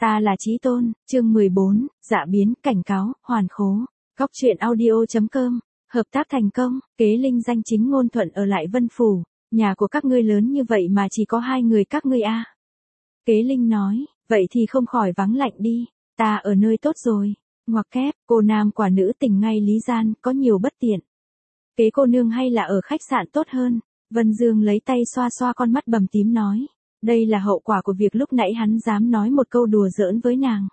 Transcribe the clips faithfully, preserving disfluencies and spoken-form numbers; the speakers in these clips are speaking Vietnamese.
Ta là Chí Tôn, chương mười bốn, dạ biến, cảnh cáo, hoàn khố. Góc truyện audio.com, hợp tác thành công, Kế Linh danh chính ngôn thuận ở lại Vân Phủ, nhà của các ngươi lớn như vậy mà chỉ có hai người các ngươi a. Kế Linh nói, vậy thì không khỏi vắng lạnh đi, ta ở nơi tốt rồi. Ngoặc kép, cô nam quả nữ tình ngay lý gian, có nhiều bất tiện. Kế cô nương hay là ở khách sạn tốt hơn. Vân Dương lấy tay xoa xoa con mắt bầm tím nói. Đây là hậu quả của việc lúc nãy hắn dám nói một câu đùa giỡn với nàng.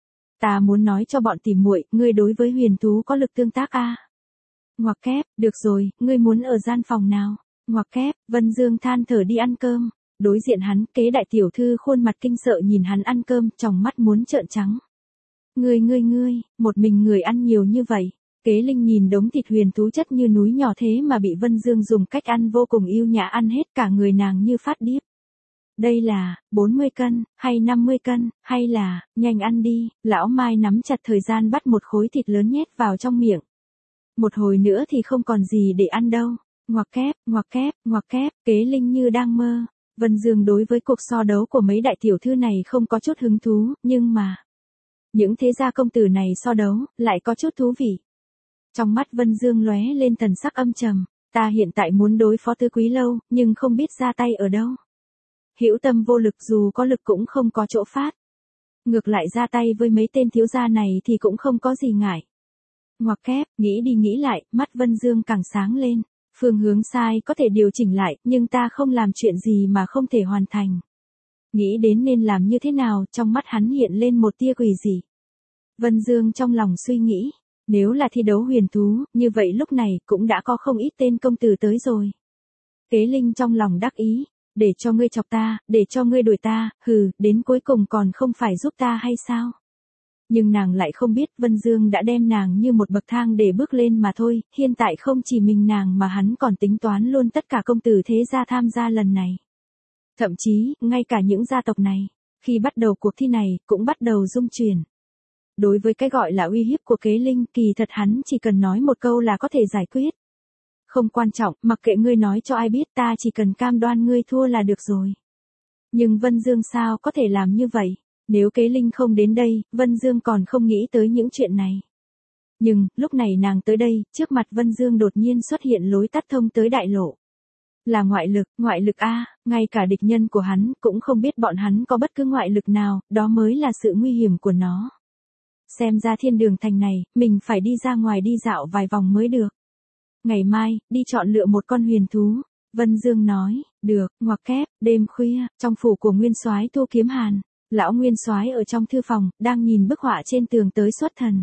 Ta muốn nói cho bọn tìm muội, ngươi đối với huyền thú có lực tương tác a. Ngoặc kép, được rồi, ngươi muốn ở gian phòng nào? Ngoặc kép, Vân Dương than thở đi ăn cơm. Đối diện hắn, Kế đại tiểu thư khuôn mặt kinh sợ nhìn hắn ăn cơm, tròng mắt muốn trợn trắng. Ngươi ngươi ngươi, một mình người ăn nhiều như vậy. Kế Linh nhìn đống thịt huyền thú chất như núi nhỏ thế mà bị Vân Dương dùng cách ăn vô cùng yêu nhã ăn hết cả người nàng như phát điếc. Đây là, bốn mươi cân, hay năm mươi cân, hay là, nhanh ăn đi, lão Mai nắm chặt thời gian bắt một khối thịt lớn nhét vào trong miệng. Một hồi nữa thì không còn gì để ăn đâu. Ngoặc kép, ngoặc kép, ngoặc kép, Kế Linh như đang mơ. Vân Dương đối với cuộc so đấu của mấy đại tiểu thư này không có chút hứng thú, nhưng mà những thế gia công tử này so đấu, lại có chút thú vị. Trong mắt Vân Dương lóe lên thần sắc âm trầm, ta hiện tại muốn đối phó Tứ Quý Lâu, nhưng không biết ra tay ở đâu. Hữu tâm vô lực dù có lực cũng không có chỗ phát. Ngược lại ra tay với mấy tên thiếu gia này thì cũng không có gì ngại. Ngoặc kép, nghĩ đi nghĩ lại, mắt Vân Dương càng sáng lên. Phương hướng sai có thể điều chỉnh lại, nhưng ta không làm chuyện gì mà không thể hoàn thành. Nghĩ đến nên làm như thế nào, trong mắt hắn hiện lên một tia quỷ dị. Vân Dương trong lòng suy nghĩ, nếu là thi đấu huyền thú, như vậy lúc này cũng đã có không ít tên công tử tới rồi. Kế Linh trong lòng đắc ý, để cho ngươi chọc ta, để cho ngươi đuổi ta, hừ, đến cuối cùng còn không phải giúp ta hay sao? Nhưng nàng lại không biết Vân Dương đã đem nàng như một bậc thang để bước lên mà thôi, hiện tại không chỉ mình nàng mà hắn còn tính toán luôn tất cả công tử thế gia tham gia lần này. Thậm chí, ngay cả những gia tộc này, khi bắt đầu cuộc thi này, cũng bắt đầu rung chuyển. Đối với cái gọi là uy hiếp của Kế Linh, kỳ thật hắn chỉ cần nói một câu là có thể giải quyết. Không quan trọng, mặc kệ ngươi nói cho ai biết, ta chỉ cần cam đoan ngươi thua là được rồi. Nhưng Vân Dương sao có thể làm như vậy? Nếu Kế Linh không đến đây, Vân Dương còn không nghĩ tới những chuyện này. Nhưng, lúc này nàng tới đây, trước mặt Vân Dương đột nhiên xuất hiện lối tắt thông tới đại lộ. Là ngoại lực, ngoại lực a, ngay cả địch nhân của hắn cũng không biết bọn hắn có bất cứ ngoại lực nào, đó mới là sự nguy hiểm của nó. Xem ra thiên đường thành này, mình phải đi ra ngoài đi dạo vài vòng mới được. Ngày mai, đi chọn lựa một con huyền thú. Vân Dương nói, được, ngoặc kép, đêm khuya, trong phủ của Nguyên Soái Thu Kiếm Hàn, lão Nguyên Soái ở trong thư phòng, đang nhìn bức họa trên tường tới xuất thần.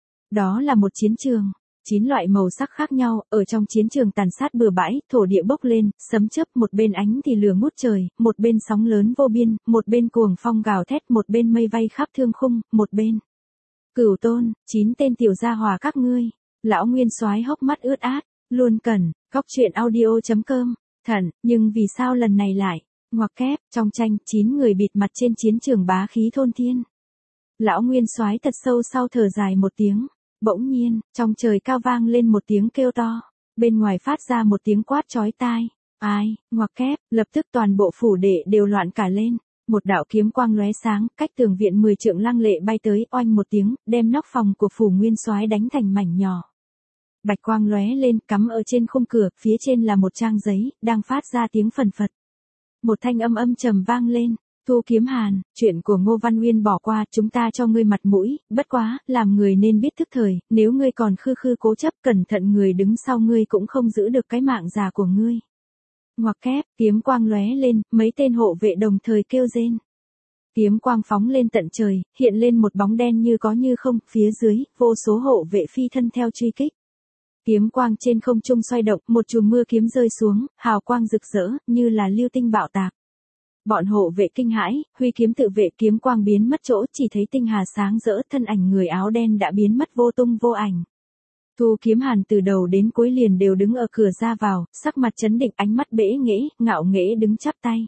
Đó là một chiến trường, chín loại màu sắc khác nhau, ở trong chiến trường tàn sát bừa bãi, thổ địa bốc lên, sấm chớp, một bên ánh thì lửa ngút trời, một bên sóng lớn vô biên, một bên cuồng phong gào thét, một bên mây vây khắp thương khung, một bên Cửu Tôn, chín tên tiểu gia hòa các ngươi. Lão Nguyên Soái hốc mắt ướt át, luôn cần, góc truyện audio.com, thần, nhưng vì sao lần này lại, ngoặc kép, trong tranh, chín người bịt mặt trên chiến trường bá khí thôn thiên. Lão Nguyên Soái thật sâu sau thở dài một tiếng, bỗng nhiên, trong trời cao vang lên một tiếng kêu to, bên ngoài phát ra một tiếng quát chói tai, ai, ngoặc kép, lập tức toàn bộ phủ đệ đều loạn cả lên. Một đạo kiếm quang lóe sáng, cách tường viện mười trượng lăng lệ bay tới, oanh một tiếng, đem nóc phòng của phủ Nguyên Soái đánh thành mảnh nhỏ. Bạch quang lóe lên, cắm ở trên khung cửa, phía trên là một trang giấy, đang phát ra tiếng phần phật. Một thanh âm âm trầm vang lên, Thu Kiếm Hàn, chuyện của Ngô Văn Uyên bỏ qua, chúng ta cho ngươi mặt mũi, bất quá, làm người nên biết thức thời, nếu ngươi còn khư khư cố chấp, cẩn thận người đứng sau ngươi cũng không giữ được cái mạng già của ngươi. Ngoặc kép, kiếm quang lóe lên, mấy tên hộ vệ đồng thời kêu rên. Kiếm quang phóng lên tận trời, hiện lên một bóng đen như có như không, phía dưới, vô số hộ vệ phi thân theo truy kích. Kiếm quang trên không trung xoay động, một chùm mưa kiếm rơi xuống, hào quang rực rỡ, như là lưu tinh bạo tạc. Bọn hộ vệ kinh hãi, huy kiếm tự vệ, kiếm quang biến mất chỗ, chỉ thấy tinh hà sáng rỡ, thân ảnh người áo đen đã biến mất vô tung vô ảnh. Thu Kiếm Hàn từ đầu đến cuối liền đều đứng ở cửa ra vào, sắc mặt chấn định, ánh mắt bẽ nghễ, ngạo nghễ đứng chắp tay.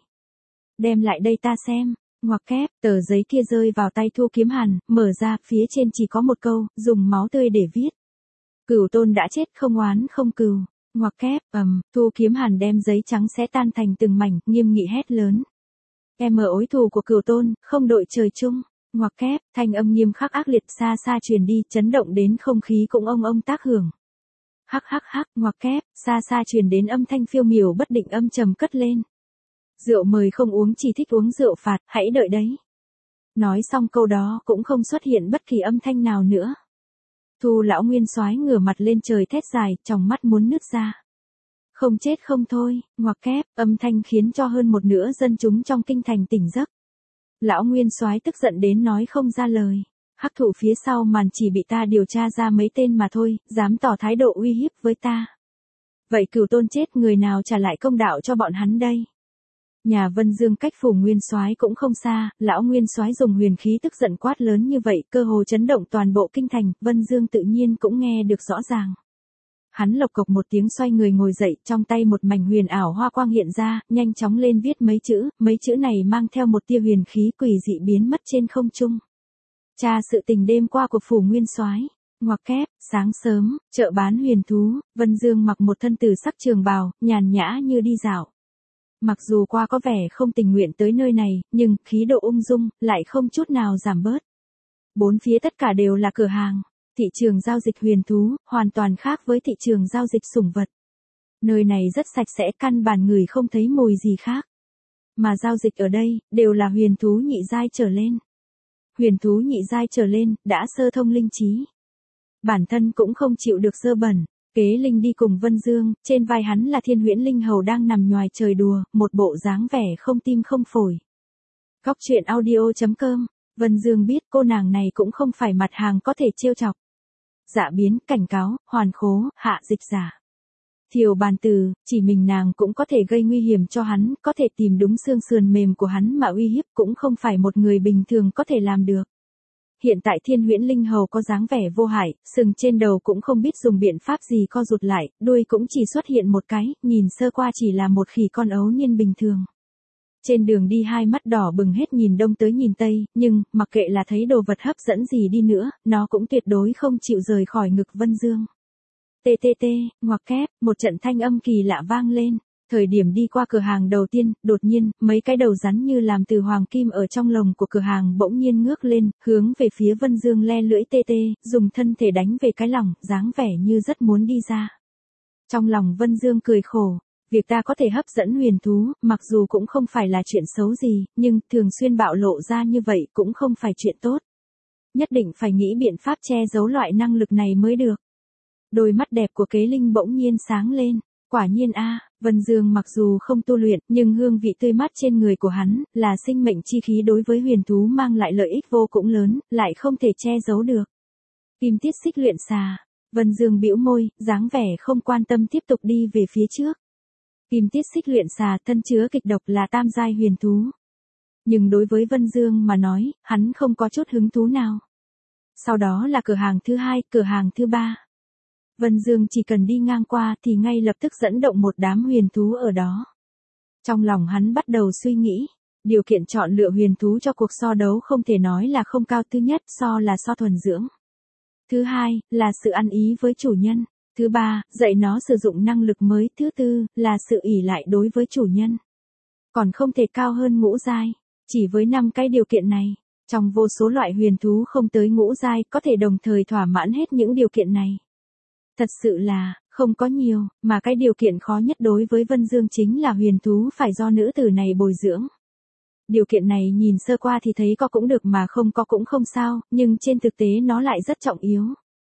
Đem lại đây ta xem. Ngoặc kép, tờ giấy kia rơi vào tay Thu Kiếm Hàn, mở ra, phía trên chỉ có một câu, dùng máu tươi để viết. Cửu Tôn đã chết, không oán không cừu. Ngoặc kép, ầm, Thu Kiếm Hàn đem giấy trắng xé tan thành từng mảnh, nghiêm nghị hét lớn. Em ở ối thù của Cửu Tôn, không đội trời chung. Ngoặc kép, thanh âm nghiêm khắc ác liệt xa xa truyền đi, chấn động đến không khí cũng ông ông tác hưởng. Hắc hắc hắc, ngoặc kép, xa xa truyền đến âm thanh phiêu miểu bất định âm trầm cất lên. Rượu mời không uống, chỉ thích uống rượu phạt, hãy đợi đấy. Nói xong câu đó cũng không xuất hiện bất kỳ âm thanh nào nữa. Thu lão nguyên soái ngửa mặt lên trời thét dài, tròng mắt muốn nứt ra. Không chết không thôi, ngoặc kép, âm thanh khiến cho hơn một nửa dân chúng trong kinh thành tỉnh giấc. Lão nguyên soái tức giận đến nói không ra lời. Hắc thủ phía sau màn chỉ bị ta điều tra ra mấy tên mà thôi, dám tỏ thái độ uy hiếp với ta. Vậy Cửu Tôn chết, người nào trả lại công đạo cho bọn hắn đây? Nhà Vân Dương cách phủ nguyên soái cũng không xa, lão nguyên soái dùng huyền khí tức giận quát lớn như vậy, cơ hồ chấn động toàn bộ kinh thành, Vân Dương tự nhiên cũng nghe được rõ ràng. Hắn lộc cộc một tiếng xoay người ngồi dậy, trong tay một mảnh huyền ảo hoa quang hiện ra, nhanh chóng lên viết mấy chữ, mấy chữ này mang theo một tia huyền khí quỷ dị biến mất trên không trung. Tra sự tình đêm qua của phủ nguyên soái. Ngoặc kép, sáng sớm, chợ bán huyền thú, Vân Dương mặc một thân tử sắc trường bào, nhàn nhã như đi dạo. Mặc dù qua có vẻ không tình nguyện tới nơi này, nhưng khí độ ung dung lại không chút nào giảm bớt. Bốn phía tất cả đều là cửa hàng. Thị trường giao dịch huyền thú, hoàn toàn khác với thị trường giao dịch sủng vật. Nơi này rất sạch sẽ, căn bản người không thấy mùi gì khác. Mà giao dịch ở đây, đều là huyền thú nhị giai trở lên. Huyền thú nhị giai trở lên, đã sơ thông linh trí. Bản thân cũng không chịu được dơ bẩn. Kế Linh đi cùng Vân Dương, trên vai hắn là Thiên Huyễn Linh Hầu đang nằm nhoài trời đùa, một bộ dáng vẻ không tim không phổi. Góc truyện audio chấm com, Vân Dương biết cô nàng này cũng không phải mặt hàng có thể trêu chọc. Dạ biến, cảnh cáo, hoàn khố, hạ dịch giả. Thiều bàn từ, chỉ mình nàng cũng có thể gây nguy hiểm cho hắn, có thể tìm đúng xương sườn mềm của hắn mà uy hiếp, cũng không phải một người bình thường có thể làm được. Hiện tại Thiên Huyễn Linh Hầu có dáng vẻ vô hại, sừng trên đầu cũng không biết dùng biện pháp gì co rụt lại, đuôi cũng chỉ xuất hiện một cái, nhìn sơ qua chỉ là một khỉ con ấu niên bình thường. Trên đường đi hai mắt đỏ bừng hết nhìn đông tới nhìn tây, nhưng, mặc kệ là thấy đồ vật hấp dẫn gì đi nữa, nó cũng tuyệt đối không chịu rời khỏi ngực Vân Dương. Tê tê tê, ngoặc kép, một trận thanh âm kỳ lạ vang lên. Thời điểm đi qua cửa hàng đầu tiên, đột nhiên, mấy cái đầu rắn như làm từ hoàng kim ở trong lồng của cửa hàng bỗng nhiên ngước lên, hướng về phía Vân Dương le lưỡi tê tê, dùng thân thể đánh về cái lòng, dáng vẻ như rất muốn đi ra. Trong lòng Vân Dương cười khổ, việc ta có thể hấp dẫn huyền thú, mặc dù cũng không phải là chuyện xấu gì, nhưng thường xuyên bạo lộ ra như vậy cũng không phải chuyện tốt. Nhất định phải nghĩ biện pháp che giấu loại năng lực này mới được. Đôi mắt đẹp của Kế Linh bỗng nhiên sáng lên. Quả nhiên a, Vân Dương mặc dù không tu luyện, nhưng hương vị tươi mát trên người của hắn, là sinh mệnh chi khí đối với huyền thú mang lại lợi ích vô cùng lớn, lại không thể che giấu được. Kim tiết xích luyện xà. Vân Dương bĩu môi, dáng vẻ không quan tâm tiếp tục đi về phía trước. Kim tiết xích luyện xà thân chứa kịch độc là tam giai huyền thú. Nhưng đối với Vân Dương mà nói, hắn không có chút hứng thú nào. Sau đó là cửa hàng thứ hai, cửa hàng thứ ba. Vân Dương chỉ cần đi ngang qua thì ngay lập tức dẫn động một đám huyền thú ở đó. Trong lòng hắn bắt đầu suy nghĩ, điều kiện chọn lựa huyền thú cho cuộc so đấu không thể nói là không cao. Thứ nhất, so là so thuần dưỡng. Thứ hai, là sự ăn ý với chủ nhân. Thứ ba, dạy nó sử dụng năng lực mới. Thứ tư, là sự ỷ lại đối với chủ nhân. Còn không thể cao hơn ngũ giai. Chỉ với năm cái điều kiện này, trong vô số loại huyền thú không tới ngũ giai có thể đồng thời thỏa mãn hết những điều kiện này. Thật sự là, không có nhiều, mà cái điều kiện khó nhất đối với Vân Dương chính là huyền thú phải do nữ tử này bồi dưỡng. Điều kiện này nhìn sơ qua thì thấy có cũng được mà không có cũng không sao, nhưng trên thực tế nó lại rất trọng yếu.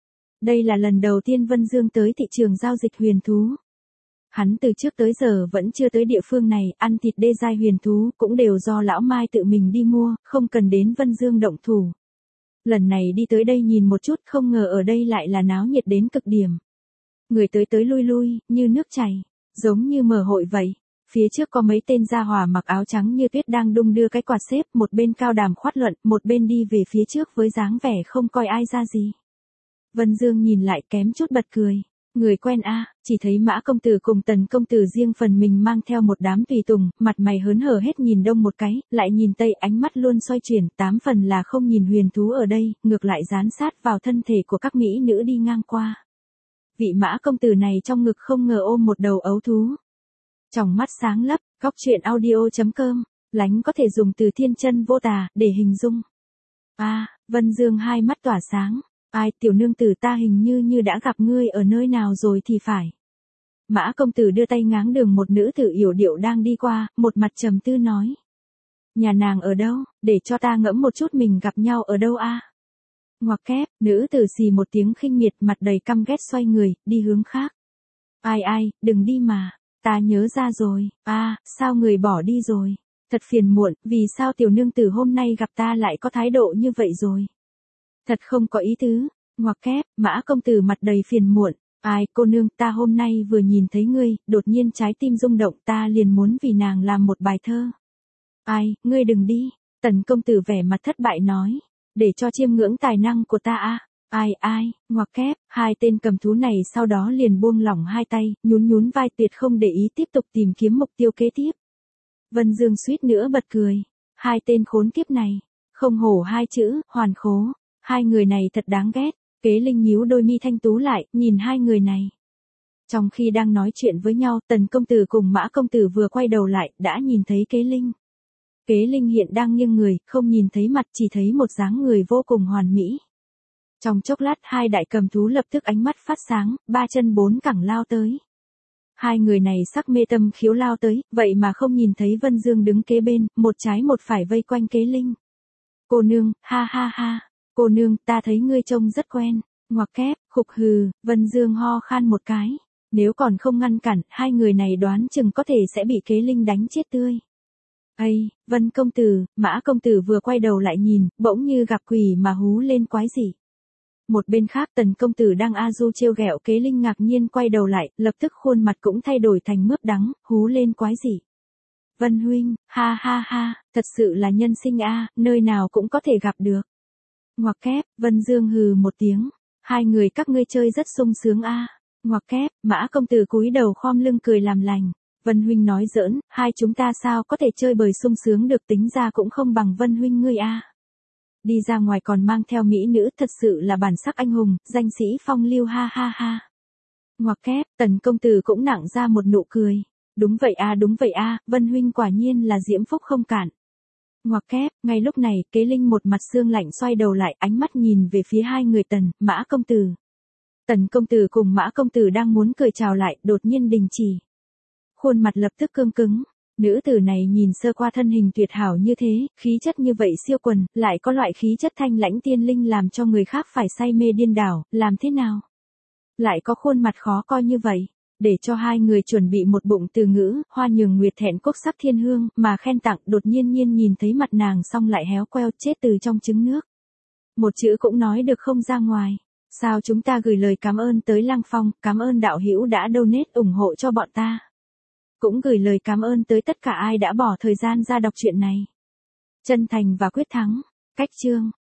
Đây là lần đầu tiên Vân Dương tới thị trường giao dịch huyền thú. Hắn từ trước tới giờ vẫn chưa tới địa phương này, ăn thịt đê giai huyền thú cũng đều do lão Mai tự mình đi mua, không cần đến Vân Dương động thủ. Lần này đi tới đây nhìn một chút, không ngờ ở đây lại là náo nhiệt đến cực điểm. Người tới tới lui lui, như nước chảy, giống như mở hội vậy. Phía trước có mấy tên gia hỏa mặc áo trắng như tuyết đang đung đưa cái quạt xếp, một bên cao đàm khoát luận, một bên đi về phía trước với dáng vẻ không coi ai ra gì. Vân Dương nhìn lại kém chút bật cười. Người quen a, chỉ thấy Mã công tử cùng Tần công tử riêng phần mình mang theo một đám tùy tùng, mặt mày hớn hở hết nhìn đông một cái, lại nhìn tây, ánh mắt luôn xoay chuyển, tám phần là không nhìn huyền thú ở đây, ngược lại dán sát vào thân thể của các mỹ nữ đi ngang qua. Vị Mã công tử này trong ngực không ngờ ôm một đầu ấu thú. Tròng mắt sáng lấp, góc truyện audio chấm com, lánh có thể dùng từ thiên chân vô tà để hình dung. A, Vân Dương hai mắt tỏa sáng. Ai, tiểu nương tử ta hình như như đã gặp ngươi ở nơi nào rồi thì phải. Mã công tử đưa tay ngáng đường một nữ tử yểu điệu đang đi qua, một mặt trầm tư nói. Nhà nàng ở đâu, để cho ta ngẫm một chút mình gặp nhau ở đâu a? Ngoặc kép, nữ tử xì một tiếng khinh miệt, mặt đầy căm ghét xoay người, đi hướng khác. Ai ai, đừng đi mà, ta nhớ ra rồi, a, sao người bỏ đi rồi? Thật phiền muộn, vì sao tiểu nương tử hôm nay gặp ta lại có thái độ như vậy rồi? Thật không có ý tứ, ngoặc kép, Mã công tử mặt đầy phiền muộn. Ai, cô nương, ta hôm nay vừa nhìn thấy ngươi, đột nhiên trái tim rung động, ta liền muốn vì nàng làm một bài thơ. Ai, ngươi đừng đi, Tần công tử vẻ mặt thất bại nói, để cho chiêm ngưỡng tài năng của ta a. Ai ai, ngoặc kép, hai tên cầm thú này sau đó liền buông lỏng hai tay, nhún nhún vai tuyệt không để ý tiếp tục tìm kiếm mục tiêu kế tiếp. Vân Dương suýt nữa bật cười, hai tên khốn kiếp này, không hổ hai chữ, hoàn khố, hai người này thật đáng ghét. Kế Linh nhíu đôi mi thanh tú lại, nhìn hai người này. Trong khi đang nói chuyện với nhau, Tần công tử cùng Mã công tử vừa quay đầu lại, đã nhìn thấy Kế Linh. Kế Linh hiện đang nghiêng người, không nhìn thấy mặt, chỉ thấy một dáng người vô cùng hoàn mỹ. Trong chốc lát hai đại cầm thú lập tức ánh mắt phát sáng, ba chân bốn cẳng lao tới. Hai người này sắc mê tâm khiếu lao tới, vậy mà không nhìn thấy Vân Dương đứng kế bên, một trái một phải vây quanh Kế Linh. Cô nương, ha ha ha. Cô nương, ta thấy ngươi trông rất quen. Ngoặc kép, khục hừ, Vân Dương ho khan một cái. Nếu còn không ngăn cản, hai người này đoán chừng có thể sẽ bị Kế Linh đánh chết tươi. Ây, Vân công tử, Mã công tử vừa quay đầu lại nhìn, bỗng như gặp quỷ mà hú lên quái dị. Một bên khác Tần công tử đang a du trêu ghẹo Kế Linh ngạc nhiên quay đầu lại, lập tức khuôn mặt cũng thay đổi thành mướp đắng, hú lên quái dị. Vân huynh, ha ha ha, thật sự là nhân sinh a, nơi nào cũng có thể gặp được. Ngoặc kép, Vân Dương hừ một tiếng, hai người các ngươi chơi rất sung sướng a. Ngoặc kép, Mã công tử cúi đầu khom lưng cười làm lành. Vân huynh nói giỡn, hai chúng ta sao có thể chơi bời sung sướng được, tính ra cũng không bằng Vân huynh ngươi a. Đi ra ngoài còn mang theo mỹ nữ, thật sự là bản sắc anh hùng, danh sĩ phong lưu ha ha ha. Ngoặc kép, Tần công tử cũng nặng ra một nụ cười. Đúng vậy a, đúng vậy a, Vân huynh quả nhiên là diễm phúc không cạn. Ngoặc kép, ngay lúc này, Kế Linh một mặt xương lạnh xoay đầu lại, ánh mắt nhìn về phía hai người Tần, Mã công tử. Tần công tử cùng Mã công tử đang muốn cười chào lại, đột nhiên đình chỉ. Khuôn mặt lập tức cương cứng, nữ tử này nhìn sơ qua thân hình tuyệt hảo như thế, khí chất như vậy siêu quần, lại có loại khí chất thanh lãnh tiên linh làm cho người khác phải say mê điên đảo, làm thế nào? Lại có khuôn mặt khó coi như vậy. Để cho hai người chuẩn bị một bụng từ ngữ, hoa nhường nguyệt thẹn quốc sắc thiên hương, mà khen tặng, đột nhiên nhiên nhìn thấy mặt nàng xong lại héo queo chết từ trong trứng nước. Một chữ cũng nói được không ra ngoài. Sao chúng ta gửi lời cảm ơn tới Lăng Phong, cảm ơn đạo hữu đã donate ủng hộ cho bọn ta. Cũng gửi lời cảm ơn tới tất cả ai đã bỏ thời gian ra đọc truyện này. Chân thành và quyết thắng. Cách chương.